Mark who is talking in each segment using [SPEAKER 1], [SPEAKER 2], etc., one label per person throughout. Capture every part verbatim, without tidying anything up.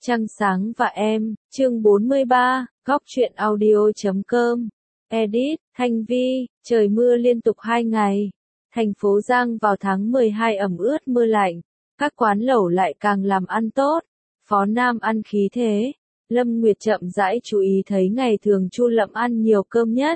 [SPEAKER 1] Trăng sáng và em, chương bốn mươi ba, góc truyện audio chấm com. Edit, Thanh Vi, trời mưa liên tục hai ngày. Thành phố Giang vào tháng mười hai ẩm ướt mưa lạnh. Các quán lẩu lại càng làm ăn tốt. Phó Nam ăn khí thế. Lâm Nguyệt chậm rãi chú ý thấy ngày thường Chu Lẫm ăn nhiều cơm nhất.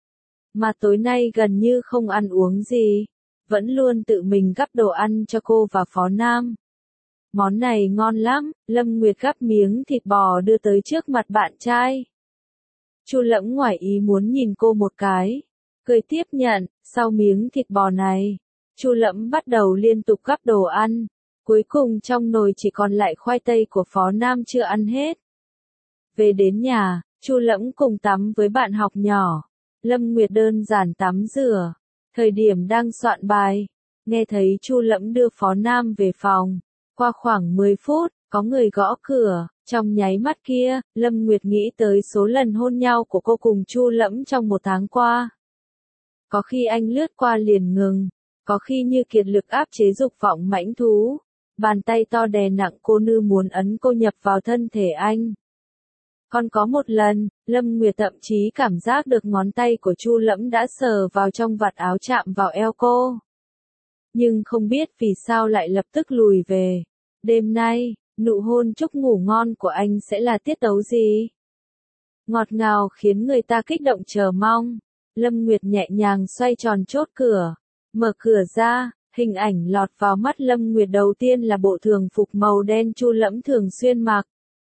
[SPEAKER 1] Mà tối nay gần như không ăn uống gì. Vẫn luôn tự mình gắp đồ ăn cho cô và Phó Nam. Món này ngon lắm, Lâm Nguyệt gắp miếng thịt bò đưa tới trước mặt bạn trai. Chu Lẫm ngoài ý muốn nhìn cô một cái, cười tiếp nhận, sau miếng thịt bò này, Chu Lẫm bắt đầu liên tục gắp đồ ăn, cuối cùng trong nồi chỉ còn lại khoai tây của Phó Nam chưa ăn hết. Về đến nhà, Chu Lẫm cùng tắm với bạn học nhỏ, Lâm Nguyệt đơn giản tắm rửa, thời điểm đang soạn bài, nghe thấy Chu Lẫm đưa Phó Nam về phòng. Qua khoảng mười phút, có người gõ cửa, trong nháy mắt kia, Lâm Nguyệt nghĩ tới số lần hôn nhau của cô cùng Chu Lẫm trong một tháng qua. Có khi anh lướt qua liền ngừng, có khi như kiệt lực áp chế dục vọng mãnh thú, bàn tay to đè nặng cô như muốn ấn cô nhập vào thân thể anh. Còn có một lần, Lâm Nguyệt thậm chí cảm giác được ngón tay của Chu Lẫm đã sờ vào trong vạt áo chạm vào eo cô. Nhưng không biết vì sao lại lập tức lùi về. Đêm nay, nụ hôn chúc ngủ ngon của anh sẽ là tiết tấu gì? Ngọt ngào khiến người ta kích động chờ mong. Lâm Nguyệt nhẹ nhàng xoay tròn chốt cửa. Mở cửa ra, hình ảnh lọt vào mắt Lâm Nguyệt đầu tiên là bộ thường phục màu đen Chu Lẫm thường xuyên mặc.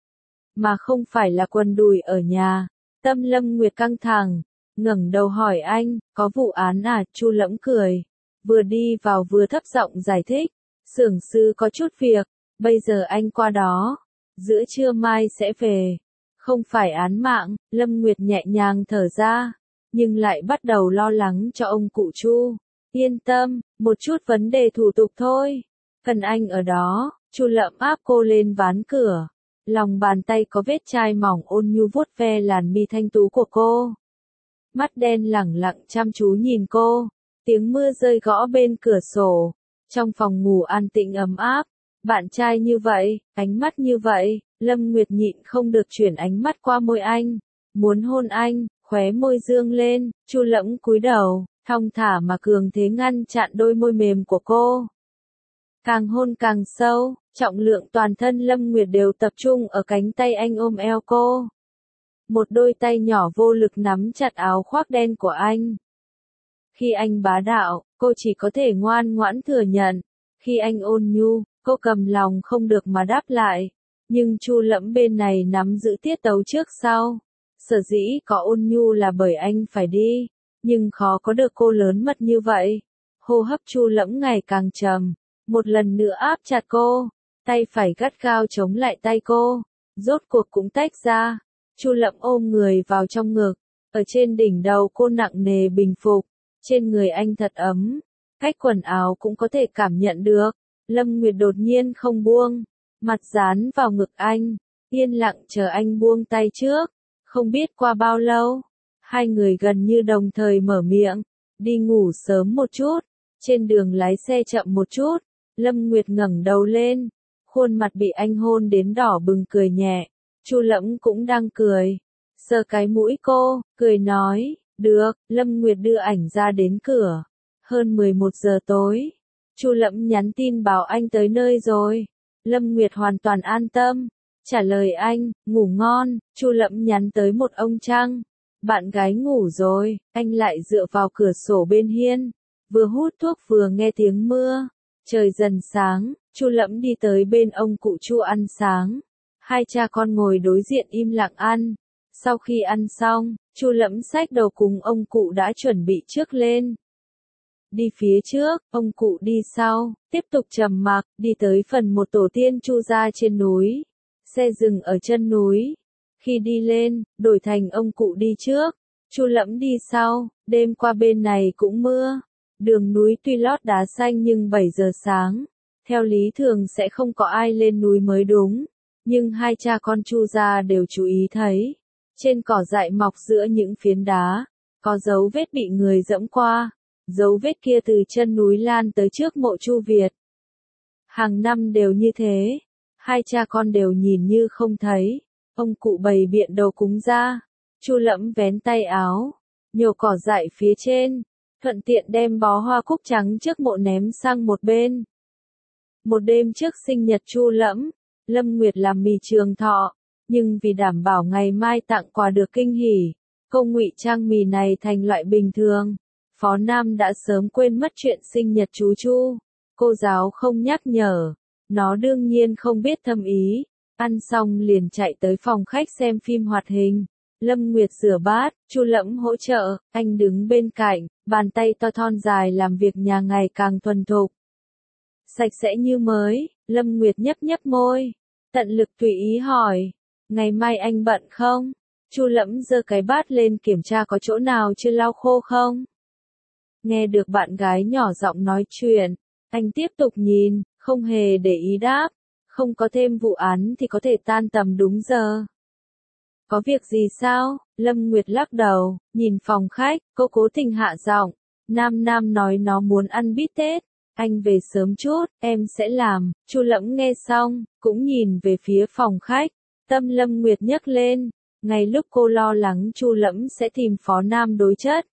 [SPEAKER 1] Mà không phải là quần đùi ở nhà. Tâm Lâm Nguyệt căng thẳng, ngẩng đầu hỏi anh, có vụ án à? Chu Lẫm cười. Vừa đi vào vừa thấp giọng giải thích. Xưởng sư có chút việc. Bây giờ anh qua đó, giữa trưa mai sẽ về. Không phải án mạng, Lâm Nguyệt nhẹ nhàng thở ra, nhưng lại bắt đầu lo lắng cho ông cụ Chu. Yên tâm, một chút vấn đề thủ tục thôi. Cần anh ở đó. Chu Lẫm áp cô lên ván cửa. Lòng bàn tay có vết chai mỏng ôn nhu vuốt ve làn mi thanh tú của cô. Mắt đen lẳng lặng chăm chú nhìn cô. Tiếng mưa rơi gõ bên cửa sổ. Trong phòng ngủ an tĩnh ấm áp. Bạn trai như vậy, ánh mắt như vậy, Lâm Nguyệt nhịn không được chuyển ánh mắt qua môi anh, muốn hôn anh, khóe môi dương lên, Chu Lẫm cúi đầu, thong thả mà cường thế ngăn chặn đôi môi mềm của cô. Càng hôn càng sâu, trọng lượng toàn thân Lâm Nguyệt đều tập trung ở cánh tay anh ôm eo cô. Một đôi tay nhỏ vô lực nắm chặt áo khoác đen của anh. Khi anh bá đạo, cô chỉ có thể ngoan ngoãn thừa nhận. Khi anh ôn nhu, cô cầm lòng không được mà đáp lại. Nhưng Chu Lẫm bên này nắm giữ tiết tấu trước sau. Sở dĩ có ôn nhu là bởi anh phải đi. Nhưng khó có được cô lớn mật như vậy. Hô hấp Chu Lẫm ngày càng trầm. Một lần nữa áp chặt cô. Tay phải gắt gao chống lại tay cô. Rốt cuộc cũng tách ra. Chu Lẫm ôm người vào trong ngực. Ở trên đỉnh đầu cô nặng nề bình phục. Trên người anh thật ấm. Cách quần áo cũng có thể cảm nhận được. Lâm Nguyệt đột nhiên không buông, mặt dán vào ngực anh, yên lặng chờ anh buông tay trước. Không biết qua bao lâu, hai người gần như đồng thời mở miệng, đi ngủ sớm một chút, trên đường lái xe chậm một chút. Lâm Nguyệt ngẩng đầu lên, khuôn mặt bị anh hôn đến đỏ bừng cười nhẹ. Chu Lẫm cũng đang cười, sờ cái mũi cô, cười nói, được. Lâm Nguyệt đưa ảnh ra đến cửa. Hơn mười một giờ tối. Chu Lẫm nhắn tin bảo anh tới nơi rồi. Lâm Nguyệt hoàn toàn an tâm. Trả lời anh, ngủ ngon. Chu Lẫm nhắn tới một ông Trăng. Bạn gái ngủ rồi. Anh lại dựa vào cửa sổ bên hiên. Vừa hút thuốc vừa nghe tiếng mưa. Trời dần sáng. Chu Lẫm đi tới bên ông cụ Chu ăn sáng. Hai cha con ngồi đối diện im lặng ăn. Sau khi ăn xong, Chu Lẫm xách đầu cùng ông cụ đã chuẩn bị trước lên. Đi phía trước, ông cụ đi sau, tiếp tục trầm mặc, đi tới phần một tổ tiên Chu gia trên núi. Xe dừng ở chân núi. Khi đi lên, đổi thành ông cụ đi trước, Chu Lẫm đi sau. Đêm qua bên này cũng mưa. Đường núi tuy lót đá xanh nhưng bảy giờ sáng. Theo lý thường sẽ không có ai lên núi mới đúng. Nhưng hai cha con Chu gia đều chú ý thấy. Trên cỏ dại mọc giữa những phiến đá, có dấu vết bị người dẫm qua. Dấu vết kia từ chân núi lan tới trước mộ Chu Việt. Hàng năm đều như thế. Hai cha con đều nhìn như không thấy. Ông cụ bày biện đầu cúng ra. Chu Lẫm vén tay áo, nhổ cỏ dại phía trên, thuận tiện đem bó hoa cúc trắng trước mộ ném sang một bên. Một đêm trước sinh nhật Chu Lẫm, Lâm Nguyệt làm mì trường thọ, nhưng vì đảm bảo ngày mai tặng quà được kinh hỉ, cô ngụy trang mì này thành loại bình thường. Phó Nam đã sớm quên mất chuyện sinh nhật chú Chu, cô giáo không nhắc nhở, nó đương nhiên không biết thâm ý, ăn xong liền chạy tới phòng khách xem phim hoạt hình. Lâm Nguyệt rửa bát, Chu Lẫm hỗ trợ, anh đứng bên cạnh, bàn tay to thon dài làm việc nhà ngày càng thuần thục. Sạch sẽ như mới, Lâm Nguyệt nhấp nhấp môi, tận lực tùy ý hỏi, ngày mai anh bận không? Chu Lẫm giơ cái bát lên kiểm tra có chỗ nào chưa lau khô không? Nghe được bạn gái nhỏ giọng nói chuyện, anh tiếp tục nhìn, không hề để ý đáp, không có thêm vụ án thì có thể tan tầm đúng giờ. Có việc gì sao? Lâm Nguyệt lắc đầu, nhìn phòng khách, cô cố tình hạ giọng, Nam Nam nói nó muốn ăn bít tết, anh về sớm chút, em sẽ làm. Chu Lẫm nghe xong, cũng nhìn về phía phòng khách, tâm Lâm Nguyệt nhấc lên, ngay lúc cô lo lắng Chu Lẫm sẽ tìm Phó Nam đối chất.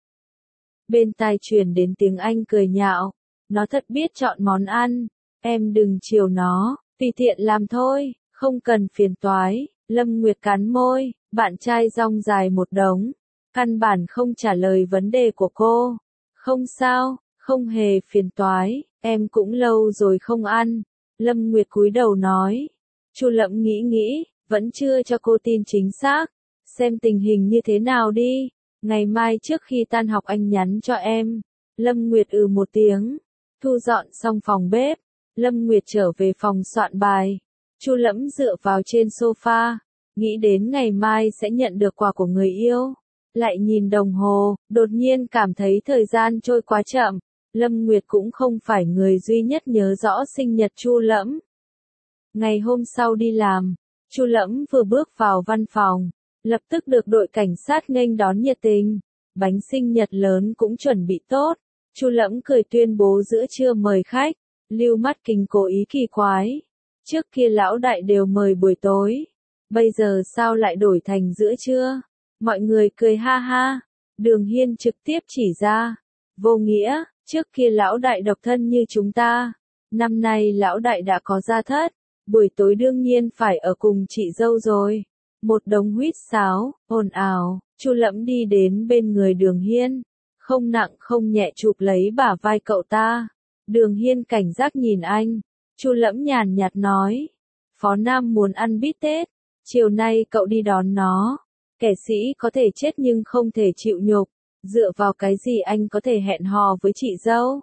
[SPEAKER 1] Bên tai truyền đến tiếng anh cười nhạo, nó thật biết chọn món ăn, em đừng chiều nó, tùy tiện làm thôi, không cần phiền toái. Lâm Nguyệt cắn môi, bạn trai rong dài một đống, căn bản không trả lời vấn đề của cô. Không sao, không hề phiền toái, em cũng lâu rồi không ăn. Lâm Nguyệt cúi đầu nói. Chu Lẫm nghĩ nghĩ, vẫn chưa cho cô tin chính xác. Xem tình hình như thế nào đi, ngày mai trước khi tan học anh nhắn cho em. Lâm Nguyệt ừ một tiếng, thu dọn xong phòng bếp, Lâm Nguyệt trở về phòng soạn bài. Chu Lẫm dựa vào trên sofa, nghĩ đến ngày mai sẽ nhận được quà của người yêu. Lại nhìn đồng hồ, đột nhiên cảm thấy thời gian trôi quá chậm. Lâm Nguyệt cũng không phải người duy nhất nhớ rõ sinh nhật Chu Lẫm. Ngày hôm sau đi làm, Chu Lẫm vừa bước vào văn phòng, lập tức được đội cảnh sát nghênh đón nhiệt tình. Bánh sinh nhật lớn cũng chuẩn bị tốt. Chu Lẫm cười tuyên bố giữa trưa mời khách. Lưu Mắt Kính cố ý kỳ quái. Trước kia lão đại đều mời buổi tối, bây giờ sao lại đổi thành giữa trưa? Mọi người cười ha ha. Đường Hiên trực tiếp chỉ ra, vô nghĩa, trước kia lão đại độc thân như chúng ta, năm nay lão đại đã có gia thất, buổi tối đương nhiên phải ở cùng chị dâu rồi. Một đống huýt sáo, ồn ào. Chu Lẫm đi đến bên người Đường Hiên, không nặng không nhẹ chụp lấy bả vai cậu ta. Đường Hiên cảnh giác nhìn anh. Chu Lẫm nhàn nhạt nói, Phó Nam muốn ăn bít tết, chiều nay cậu đi đón nó. Kẻ sĩ có thể chết nhưng không thể chịu nhục, dựa vào cái gì anh có thể hẹn hò với chị dâu?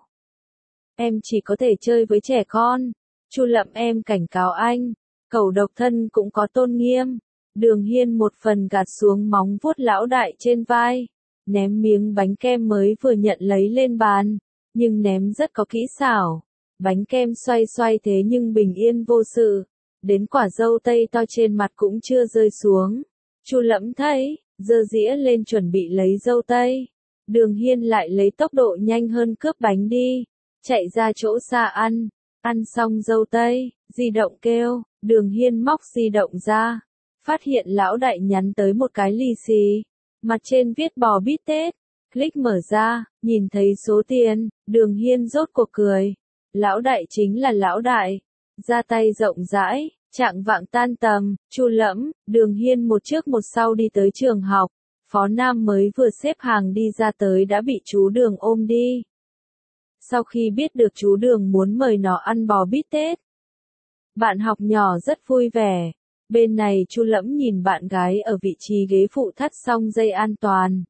[SPEAKER 1] Em chỉ có thể chơi với trẻ con. Chu Lẫm em cảnh cáo anh, cậu độc thân cũng có tôn nghiêm. Đường Hiên một phần gạt xuống móng vuốt lão đại trên vai, ném miếng bánh kem mới vừa nhận lấy lên bàn, nhưng ném rất có kỹ xảo. Bánh kem xoay xoay thế nhưng bình yên vô sự, đến quả dâu tây to trên mặt cũng chưa rơi xuống. Chu Lẫm thấy, giơ dĩa lên chuẩn bị lấy dâu tây. Đường Hiên lại lấy tốc độ nhanh hơn cướp bánh đi, chạy ra chỗ xa ăn. Ăn xong dâu tây, di động kêu, Đường Hiên móc di động ra, phát hiện lão đại nhắn tới một cái lì xì, mặt trên viết bò bít tết. Click mở ra, nhìn thấy số tiền, Đường Hiên rốt cuộc cười. Lão đại chính là lão đại, ra tay rộng rãi. Trạng vạng tan tầm, Chu Lẫm, Đường Hiên một trước một sau đi tới trường học. Phó Nam mới vừa xếp hàng đi ra tới đã bị chú Đường ôm đi. Sau khi biết được chú Đường muốn mời nó ăn bò bít tết, bạn học nhỏ rất vui vẻ. Bên này Chu Lẫm nhìn bạn gái ở vị trí ghế phụ thắt xong dây an toàn.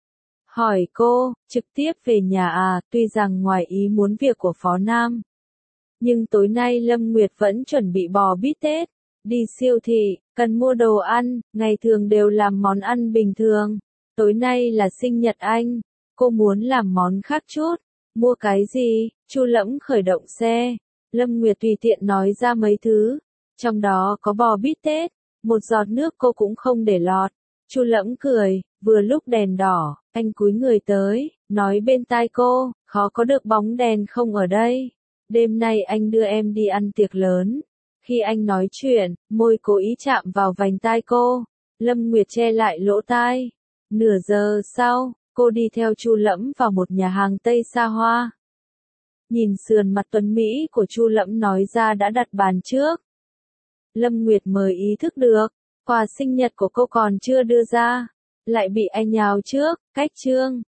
[SPEAKER 1] Hỏi cô, trực tiếp về nhà à? Tuy rằng ngoài ý muốn việc của Phó Nam, nhưng tối nay Lâm Nguyệt vẫn chuẩn bị bò bít tết. Đi siêu thị, cần mua đồ ăn, ngày thường đều làm món ăn bình thường. Tối nay là sinh nhật anh, cô muốn làm món khác chút. Mua cái gì? Chu Lẫm khởi động xe. Lâm Nguyệt tùy tiện nói ra mấy thứ, trong đó có bò bít tết, một giọt nước cô cũng không để lọt. Chu Lẫm cười, vừa lúc đèn đỏ, anh cúi người tới, nói bên tai cô, khó có được bóng đèn không ở đây. Đêm nay anh đưa em đi ăn tiệc lớn. Khi anh nói chuyện, môi cố ý chạm vào vành tai cô. Lâm Nguyệt che lại lỗ tai. Nửa giờ sau, cô đi theo Chu Lẫm vào một nhà hàng Tây xa hoa. Nhìn sườn mặt tuấn Mỹ của Chu Lẫm nói ra đã đặt bàn trước. Lâm Nguyệt mới ý thức được, quà sinh nhật của cô còn chưa đưa ra, lại bị anh nhào trước, cách chương.